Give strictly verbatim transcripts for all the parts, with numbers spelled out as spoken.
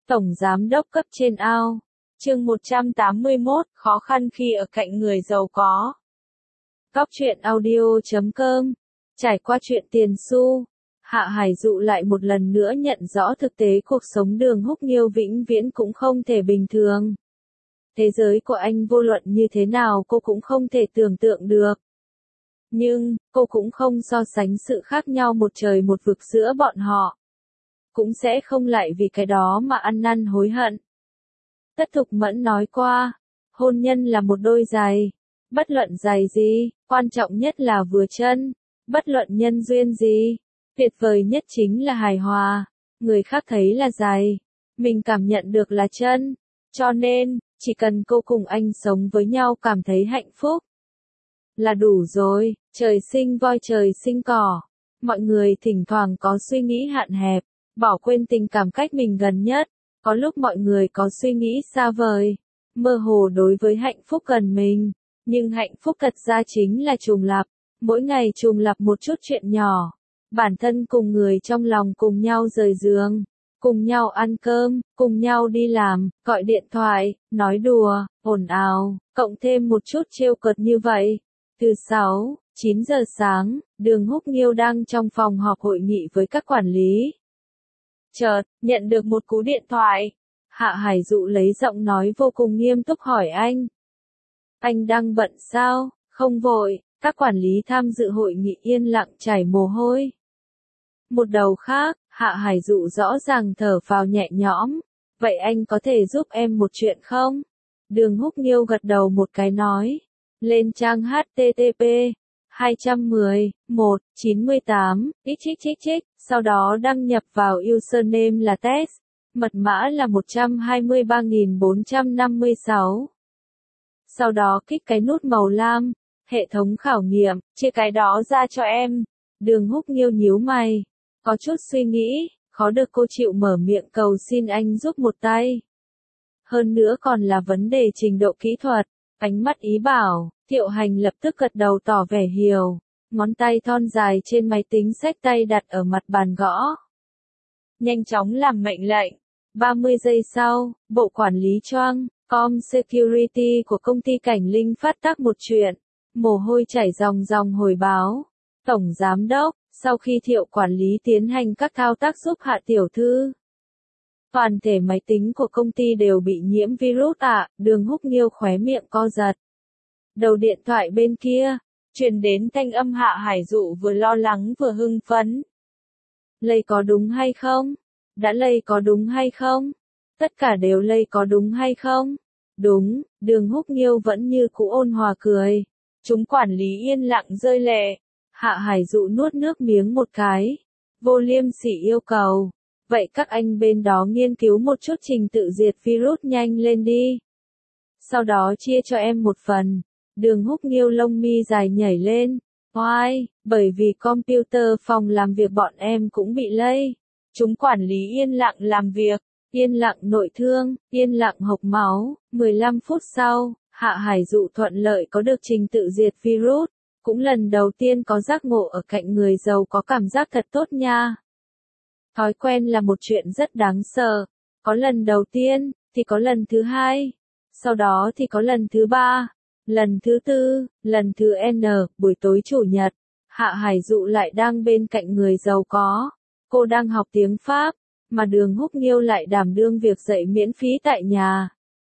Tổng Giám đốc cấp trên ao. Chương một trăm tám mươi mốt, khó khăn khi ở cạnh người giàu có. Cóc truyện audio chấm com. Trải qua chuyện tiền xu, Hạ Hải Dụ lại một lần nữa nhận rõ thực tế cuộc sống Đường Húc Nghiêu vĩnh viễn cũng không thể bình thường. Thế giới của anh vô luận như thế nào cô cũng không thể tưởng tượng được. Nhưng, cô cũng không so sánh sự khác nhau một trời một vực giữa bọn họ. Cũng sẽ không lại vì cái đó mà ăn năn hối hận. Tất Thục Mẫn nói qua, hôn nhân là một đôi giày. Bất luận giày gì, quan trọng nhất là vừa chân. Bất luận nhân duyên gì, tuyệt vời nhất chính là hài hòa. Người khác thấy là giày, mình cảm nhận được là chân. Cho nên, chỉ cần cô cùng anh sống với nhau cảm thấy hạnh phúc là đủ rồi. Trời sinh voi trời sinh cỏ. Mọi người thỉnh thoảng có suy nghĩ hạn hẹp, bỏ quên tình cảm cách mình gần nhất. Có lúc mọi người có suy nghĩ xa vời, mơ hồ đối với hạnh phúc gần mình. Nhưng hạnh phúc thật ra chính là trùng lặp. Mỗi ngày trùng lặp một chút chuyện nhỏ. Bản thân cùng người trong lòng cùng nhau rời giường, cùng nhau ăn cơm, cùng nhau đi làm, gọi điện thoại, nói đùa, ồn ào, cộng thêm một chút trêu cợt như vậy. Từ sáu, chín giờ sáng, Đường Húc Nghiêu đang trong phòng họp hội nghị với các quản lý. Chợt, nhận được một cú điện thoại. Hạ Hải Dụ lấy giọng nói vô cùng nghiêm túc hỏi anh. Anh đang bận sao? Không vội. Các quản lý tham dự hội nghị yên lặng chảy mồ hôi. Một đầu khác, Hạ Hải Dụ rõ ràng thở phào nhẹ nhõm. Vậy anh có thể giúp em một chuyện không? Đường Húc Nghiêu gật đầu một cái nói. Lên trang H T T P hai một không, một, chín mươi tám, xích xích xích, sau đó đăng nhập vào username là test, mật mã là một trăm hai mươi ba nghìn bốn trăm năm mươi sáu. Sau đó kích cái nút màu lam, hệ thống khảo nghiệm, chia cái đó ra cho em. Đường Húc Nghiêu nhíu mày, có chút suy nghĩ, khó được cô chịu mở miệng cầu xin anh giúp một tay. Hơn nữa còn là vấn đề trình độ kỹ thuật, ánh mắt ý bảo. Thiệu Hành lập tức gật đầu tỏ vẻ hiểu, ngón tay thon dài trên máy tính xách tay đặt ở mặt bàn gõ. Nhanh chóng làm mệnh lệnh. ba mươi giây sau, bộ quản lý choang, Com Security của công ty Cảnh Linh phát tác một chuyện. Mồ hôi chảy ròng ròng hồi báo. Tổng Giám đốc, sau khi Thiệu quản lý tiến hành các thao tác giúp Hạ tiểu thư, toàn thể máy tính của công ty đều bị nhiễm virus ạ. À, Đường Húc Nghiêu khóe miệng co giật. Đầu điện thoại bên kia, truyền đến thanh âm Hạ Hải Dụ vừa lo lắng vừa hưng phấn. Lây có đúng hay không? Đã lây có đúng hay không? Tất cả đều lây có đúng hay không? Đúng, Đường Húc Nghiêu vẫn như cũ ôn hòa cười. Chúng quản lý yên lặng rơi lệ. Hạ Hải Dụ nuốt nước miếng một cái. Vô liêm sỉ yêu cầu. Vậy các anh bên đó nghiên cứu một chút trình tự diệt virus nhanh lên đi. Sau đó chia cho em một phần. Đường Húc Nghiêu lông mi dài nhảy lên. Oai, bởi vì computer phòng làm việc bọn em cũng bị lây. Chúng quản lý yên lặng làm việc, yên lặng nội thương, yên lặng hộc máu. mười lăm phút sau, Hạ Hải Dụ thuận lợi có được trình tự diệt virus. Cũng lần đầu tiên có giác ngộ ở cạnh người giàu có cảm giác thật tốt nha. Thói quen là một chuyện rất đáng sợ. Có lần đầu tiên, thì có lần thứ hai. Sau đó thì có lần thứ ba. Lần thứ tư, lần thứ N, buổi tối chủ nhật, Hạ Hải Dụ lại đang bên cạnh người giàu có. Cô đang học tiếng Pháp, mà Đường Húc Nghiêu lại đảm đương việc dạy miễn phí tại nhà.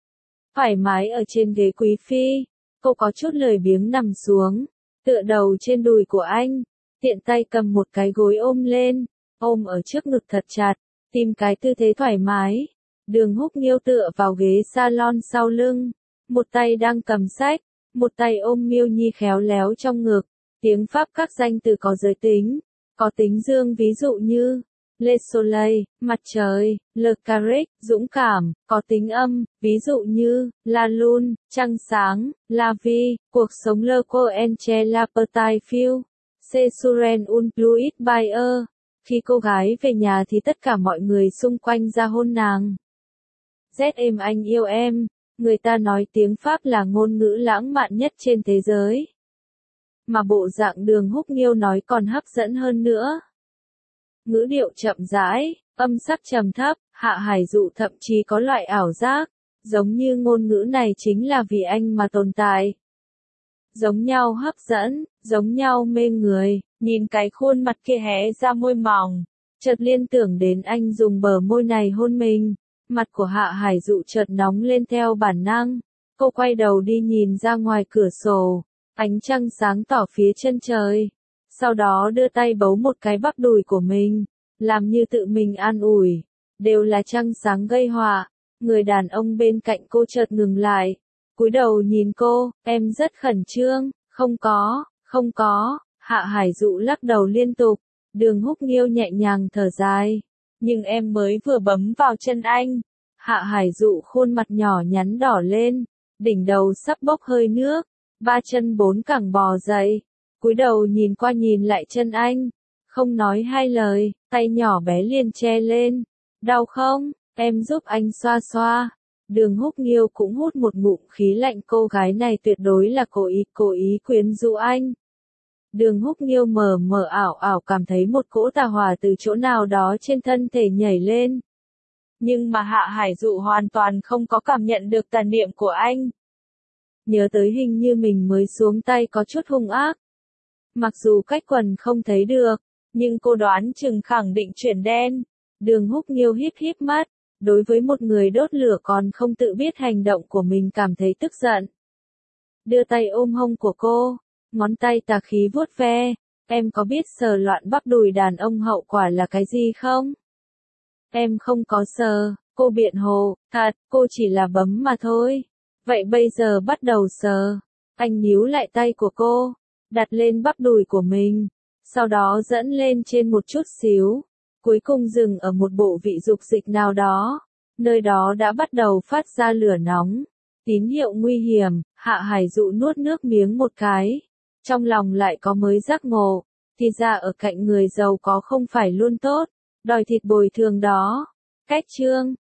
Thoải mái ở trên ghế quý phi, cô có chút lười biếng nằm xuống, tựa đầu trên đùi của anh, tiện tay cầm một cái gối ôm lên, ôm ở trước ngực thật chặt, tìm cái tư thế thoải mái. Đường Húc Nghiêu tựa vào ghế salon sau lưng. Một tay đang cầm sách, một tay ôm Miêu Nhi khéo léo trong ngực. Tiếng Pháp các danh từ có giới tính, có tính dương ví dụ như Le Soleil, mặt trời, Le Carré, dũng cảm, có tính âm, ví dụ như La Lune, trăng sáng, La Vie, cuộc sống Le Coenche La Petite Fille, C'est Suren un Fluid Bayer. Khi cô gái về nhà thì tất cả mọi người xung quanh ra hôn nàng. Z em anh yêu em. Người ta nói tiếng Pháp là ngôn ngữ lãng mạn nhất trên thế giới. Mà bộ dạng Đường Húc Nghiêu nói còn hấp dẫn hơn nữa. Ngữ điệu chậm rãi, âm sắc trầm thấp, Hạ Hải Dụ thậm chí có loại ảo giác, giống như ngôn ngữ này chính là vì anh mà tồn tại. Giống nhau hấp dẫn, giống nhau mê người, nhìn cái khuôn mặt kia hé ra môi mỏng, chợt liên tưởng đến anh dùng bờ môi này hôn mình. Mặt của Hạ Hải Dụ chợt nóng lên theo bản năng, cô quay đầu đi nhìn ra ngoài cửa sổ, ánh trăng sáng tỏ phía chân trời. Sau đó đưa tay bấu một cái bắp đùi của mình, làm như tự mình an ủi, đều là trăng sáng gây họa. Người đàn ông bên cạnh cô chợt ngừng lại, cúi đầu nhìn cô, em rất khẩn trương, không có, không có, Hạ Hải Dụ lắc đầu liên tục. Đường Húc Nghiêu nhẹ nhàng thở dài, nhưng em mới vừa bấm vào chân anh. Hạ Hải Dụ khuôn mặt nhỏ nhắn đỏ lên, đỉnh đầu sắp bốc hơi nước, ba chân bốn cẳng bò dậy, cúi đầu nhìn qua nhìn lại chân anh, không nói hai lời, tay nhỏ bé liền che lên. Đau không? Em giúp anh xoa xoa. Đường Húc Nghiêu cũng hút một ngụm khí lạnh, cô gái này tuyệt đối là cố ý, cố ý quyến rũ anh. Đường Húc Nghiêu mờ mờ ảo ảo cảm thấy một cỗ tà hỏa từ chỗ nào đó trên thân thể nhảy lên. Nhưng mà Hạ Hải Dụ hoàn toàn không có cảm nhận được tà niệm của anh. Nhớ tới hình như mình mới xuống tay có chút hung ác. Mặc dù cách quần không thấy được, nhưng cô đoán chừng khẳng định chuyển đen. Đường Húc Nghiêu híp híp mắt, đối với một người đốt lửa còn không tự biết hành động của mình cảm thấy tức giận. Đưa tay ôm hông của cô, ngón tay tà khí vuốt ve, em có biết sờ loạn bắp đùi đàn ông hậu quả là cái gì không? Em không có sờ, cô biện hồ, thật, cô chỉ là bấm mà thôi. Vậy bây giờ bắt đầu sờ. Anh níu lại tay của cô, đặt lên bắp đùi của mình, sau đó dẫn lên trên một chút xíu, cuối cùng dừng ở một bộ vị dục dịch nào đó, nơi đó đã bắt đầu phát ra lửa nóng. Tín hiệu nguy hiểm. Hạ Hải Dụ nuốt nước miếng một cái, trong lòng lại có mới giác ngộ, thì ra ở cạnh người giàu có không phải luôn tốt, đòi thịt bồi thường đó. Cách chương